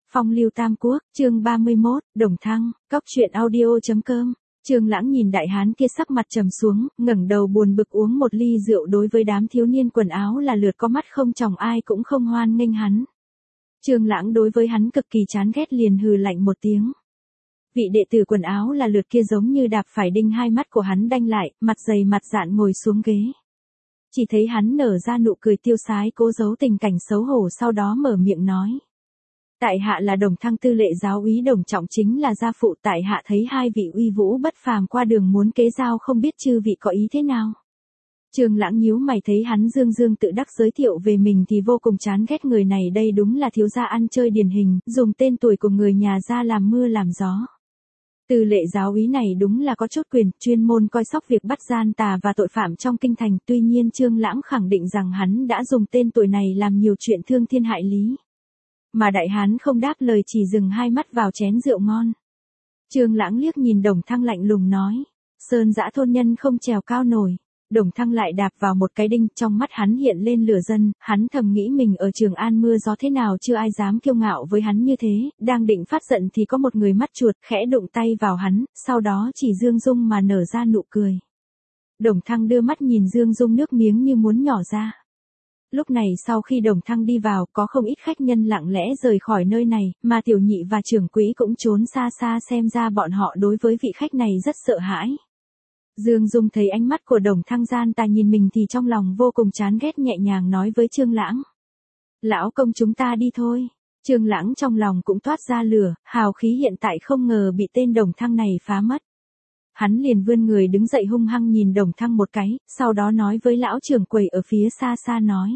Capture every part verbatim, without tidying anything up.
Phong lưu tam quốc, chương ba mươi mốt, Đồng Thăng, cóc truyện audio.com. Trương Lãng nhìn đại hán kia sắc mặt trầm xuống, ngẩng đầu buồn bực uống một ly rượu. Đối với đám thiếu niên quần áo là lượt có mắt không tròng, ai cũng không hoan nghênh hắn. Trương Lãng đối với hắn cực kỳ chán ghét, liền hừ lạnh một tiếng. Vị đệ tử quần áo là lượt kia giống như đạp phải đinh, hai mắt của hắn đanh lại, mặt dày mặt dạn ngồi xuống ghế. Chỉ thấy hắn nở ra nụ cười tiêu sái, cố giấu tình cảnh xấu hổ, sau đó mở miệng nói: Tại hạ là Đồng Thăng tư lệ giáo úy Đồng Trọng, chính là gia phụ. Tại hạ thấy hai vị uy vũ bất phàm qua đường muốn kế giao, không biết chư vị có ý thế nào. Trương Lãng nhíu mày, thấy hắn dương dương tự đắc giới thiệu về mình thì vô cùng chán ghét. Người này đây đúng là thiếu gia ăn chơi điển hình, dùng tên tuổi của người nhà gia làm mưa làm gió. Tư lệ giáo úy này đúng là có chốt quyền, chuyên môn coi sóc việc bắt gian tà và tội phạm trong kinh thành. Tuy nhiên Trương Lãng khẳng định rằng hắn đã dùng tên tuổi này làm nhiều chuyện thương thiên hại lý. Mà đại hán không đáp lời, chỉ dừng hai mắt vào chén rượu ngon. Trương Lãng liếc nhìn Đồng Thăng lạnh lùng nói: Sơn dã thôn nhân không trèo cao nổi. Đồng Thăng lại đạp vào một cái đinh, trong mắt hắn hiện lên lửa dân. Hắn thầm nghĩ mình ở Trường An mưa gió thế nào chưa ai dám kiêu ngạo với hắn như thế. Đang định phát giận thì có một người mắt chuột khẽ đụng tay vào hắn, sau đó chỉ Dương Dung mà nở ra nụ cười. Đồng Thăng đưa mắt nhìn Dương Dung, nước miếng như muốn nhỏ ra. Lúc này sau khi Đồng Thăng đi vào, có không ít khách nhân lặng lẽ rời khỏi nơi này, mà tiểu nhị và trưởng quỹ cũng trốn xa xa, xem ra bọn họ đối với vị khách này rất sợ hãi. Dương Dung thấy ánh mắt của Đồng Thăng gian tà nhìn mình thì trong lòng vô cùng chán ghét, nhẹ nhàng nói với Trương Lãng: Lão công, chúng ta đi thôi. Trương Lãng trong lòng cũng toát ra lửa, hào khí hiện tại không ngờ bị tên Đồng Thăng này phá mất. Hắn liền vươn người đứng dậy hung hăng nhìn Đồng Thăng một cái, sau đó nói với lão trưởng quầy ở phía xa xa nói: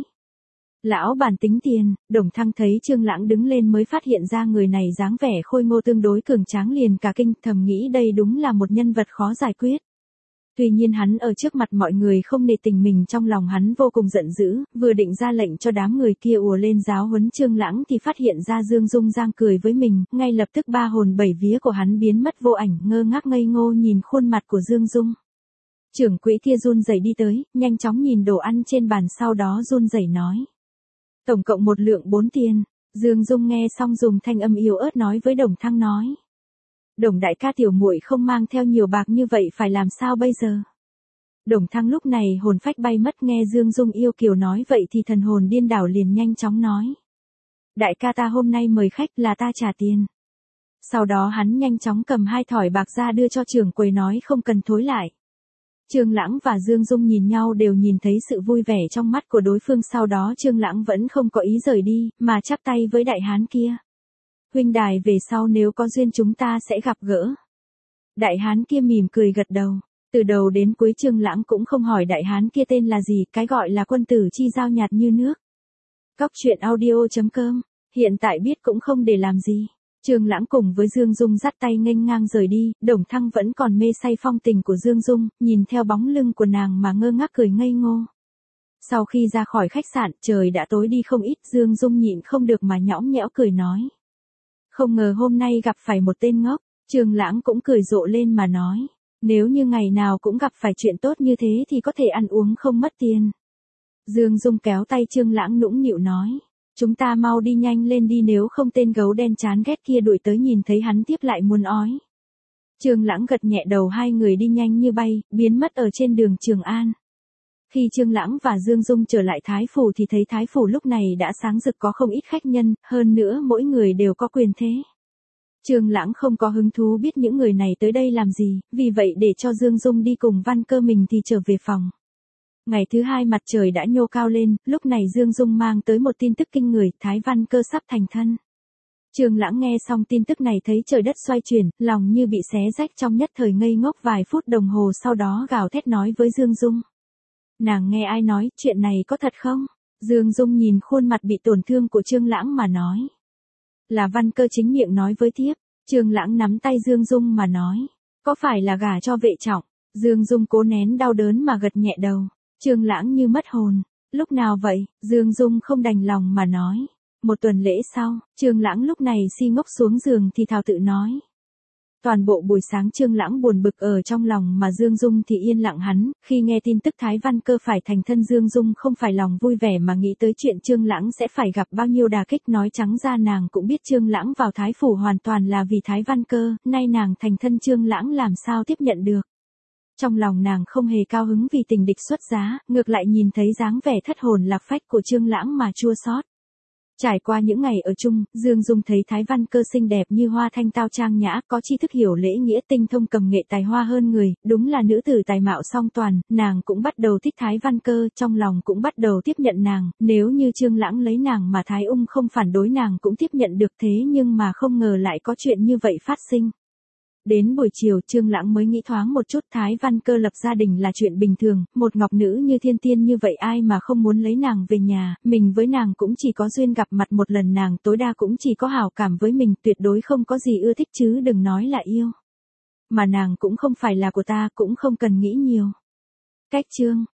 Lão bản tính tiền. Đồng Thăng thấy Trương Lãng đứng lên mới phát hiện ra người này dáng vẻ khôi ngô tương đối cường tráng, liền cả kinh, thầm nghĩ đây đúng là một nhân vật khó giải quyết. Tuy nhiên hắn ở trước mặt mọi người không nể tình mình, trong lòng hắn vô cùng giận dữ, vừa định ra lệnh cho đám người kia ùa lên giáo huấn Trương Lãng thì phát hiện ra Dương Dung giang cười với mình, ngay lập tức ba hồn bảy vía của hắn biến mất vô ảnh, ngơ ngác ngây ngô nhìn khuôn mặt của Dương Dung. Trưởng quỹ kia run rẩy đi tới, nhanh chóng nhìn đồ ăn trên bàn, sau đó run rẩy nói: Tổng cộng một lượng bốn tiền. Dương Dung nghe xong dùng thanh âm yếu ớt nói với Đồng Thăng nói: Đồng đại ca, tiểu muội không mang theo nhiều bạc như vậy, phải làm sao bây giờ? Đồng Thăng lúc này hồn phách bay mất, nghe Dương Dung yêu kiều nói vậy thì thần hồn điên đảo, liền nhanh chóng nói: Đại ca, ta hôm nay mời khách là ta trả tiền. Sau đó hắn nhanh chóng cầm hai thỏi bạc ra đưa cho trưởng quầy, nói không cần thối lại. Trương Lãng và Dương Dung nhìn nhau đều nhìn thấy sự vui vẻ trong mắt của đối phương, sau đó Trương Lãng vẫn không có ý rời đi, mà chắp tay với đại hán kia: Huynh đài, về sau nếu có duyên chúng ta sẽ gặp gỡ. Đại hán kia mỉm cười gật đầu. Từ đầu đến cuối Trương Lãng cũng không hỏi đại hán kia tên là gì, cái gọi là quân tử chi giao nhạt như nước. Cóc truyện audio.com, hiện tại biết cũng không để làm gì. Trương Lãng cùng với Dương Dung dắt tay nghênh ngang rời đi, Đồng Thăng vẫn còn mê say phong tình của Dương Dung, nhìn theo bóng lưng của nàng mà ngơ ngác cười ngây ngô. Sau khi ra khỏi khách sạn, trời đã tối đi không ít, Dương Dung nhịn không được mà nhõng nhẽo cười nói: Không ngờ hôm nay gặp phải một tên ngốc. Trương Lãng cũng cười rộ lên mà nói: Nếu như ngày nào cũng gặp phải chuyện tốt như thế thì có thể ăn uống không mất tiền. Dương Dung kéo tay Trương Lãng nũng nịu nói: Chúng ta mau đi nhanh lên đi, nếu không tên gấu đen chán ghét kia đuổi tới nhìn thấy hắn tiếp lại muốn ói. Trương Lãng gật nhẹ đầu, hai người đi nhanh như bay, biến mất ở trên đường Trường An. Khi Trương Lãng và Dương Dung trở lại Thái Phủ thì thấy Thái Phủ lúc này đã sáng rực, có không ít khách nhân, hơn nữa mỗi người đều có quyền thế. Trương Lãng không có hứng thú biết những người này tới đây làm gì, vì vậy để cho Dương Dung đi cùng Văn Cơ mình thì trở về phòng. Ngày thứ hai mặt trời đã nhô cao lên, lúc này Dương Dung mang tới một tin tức kinh người, Thái Văn Cơ sắp thành thân. Trương Lãng nghe xong tin tức này thấy trời đất xoay chuyển, lòng như bị xé rách, trong nhất thời ngây ngốc vài phút đồng hồ, sau đó gào thét nói với Dương Dung: Nàng nghe ai nói, chuyện này có thật không? Dương Dung nhìn khuôn mặt bị tổn thương của Trương Lãng mà nói: Là Văn Cơ chính miệng nói với thiếp. Trương Lãng nắm tay Dương Dung mà nói: Có phải là gả cho Vệ Trọng? Dương Dung cố nén đau đớn mà gật nhẹ đầu. Trương Lãng như mất hồn. Lúc nào vậy? Dương Dung không đành lòng mà nói. Một tuần lễ sau, Trương Lãng lúc này si ngốc xuống giường thì thào tự nói: Toàn bộ buổi sáng Trương Lãng buồn bực ở trong lòng mà Dương Dung thì yên lặng hắn, khi nghe tin tức Thái Văn Cơ phải thành thân Dương Dung không phải lòng vui vẻ mà nghĩ tới chuyện Trương Lãng sẽ phải gặp bao nhiêu đả kích, nói trắng ra nàng cũng biết Trương Lãng vào Thái Phủ hoàn toàn là vì Thái Văn Cơ, nay nàng thành thân Trương Lãng làm sao tiếp nhận được. Trong lòng nàng không hề cao hứng vì tình địch xuất giá, ngược lại nhìn thấy dáng vẻ thất hồn lạc phách của Trương Lãng mà chua xót. Trải qua những ngày ở chung, Dương Dung thấy Thái Văn Cơ xinh đẹp như hoa, thanh tao trang nhã, có tri thức hiểu lễ nghĩa, tinh thông cầm nghệ tài hoa hơn người, đúng là nữ tử tài mạo song toàn, nàng cũng bắt đầu thích Thái Văn Cơ, trong lòng cũng bắt đầu tiếp nhận nàng, nếu như Trương Lãng lấy nàng mà Thái Ung không phản đối nàng cũng tiếp nhận được, thế nhưng mà không ngờ lại có chuyện như vậy phát sinh. Đến buổi chiều Trương Lãng mới nghĩ thoáng một chút, Thái Văn Cơ lập gia đình là chuyện bình thường, một ngọc nữ như thiên tiên như vậy ai mà không muốn lấy nàng về nhà, mình với nàng cũng chỉ có duyên gặp mặt một lần, nàng tối đa cũng chỉ có hảo cảm với mình, tuyệt đối không có gì ưa thích chứ đừng nói là yêu. Mà nàng cũng không phải là của ta, cũng không cần nghĩ nhiều. Cách chương